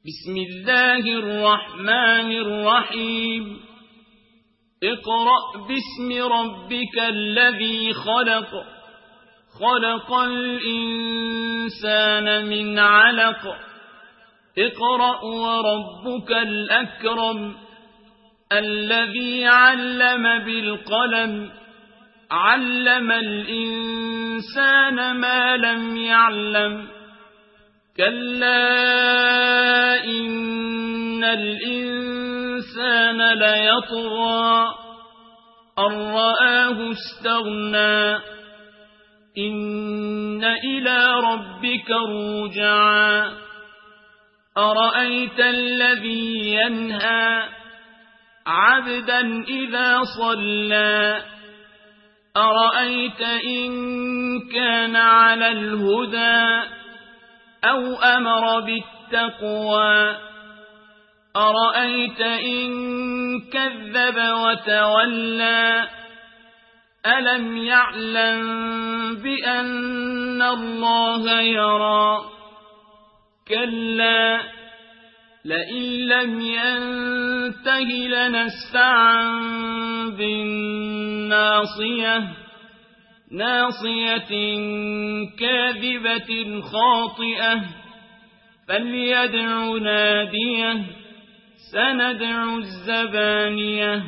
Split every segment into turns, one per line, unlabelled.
بسم الله الرحمن الرحيم اقرأ باسم ربك الذي خلق خلق الإنسان من علق اقرأ وربك الأكرم الذي علم بالقلم علم الإنسان ما لم يعلم كلا إن الإنسان ليطغى أن رآه استغنى إن إلى ربك الرجعى أرأيت الذي ينهى عبدا إذا صلى أرأيت إن كان على الهدى أو أمر بالتقوى أرأيت إن كذب وتولى ألم يعلم بأن الله يرى كلا لئن لم ينته لنسفعا بالناصية ناصية كاذبة خاطئة فليدع ناديه سندع الزبانية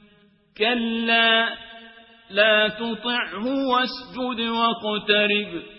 كلا لا تطعه واسجد واقترب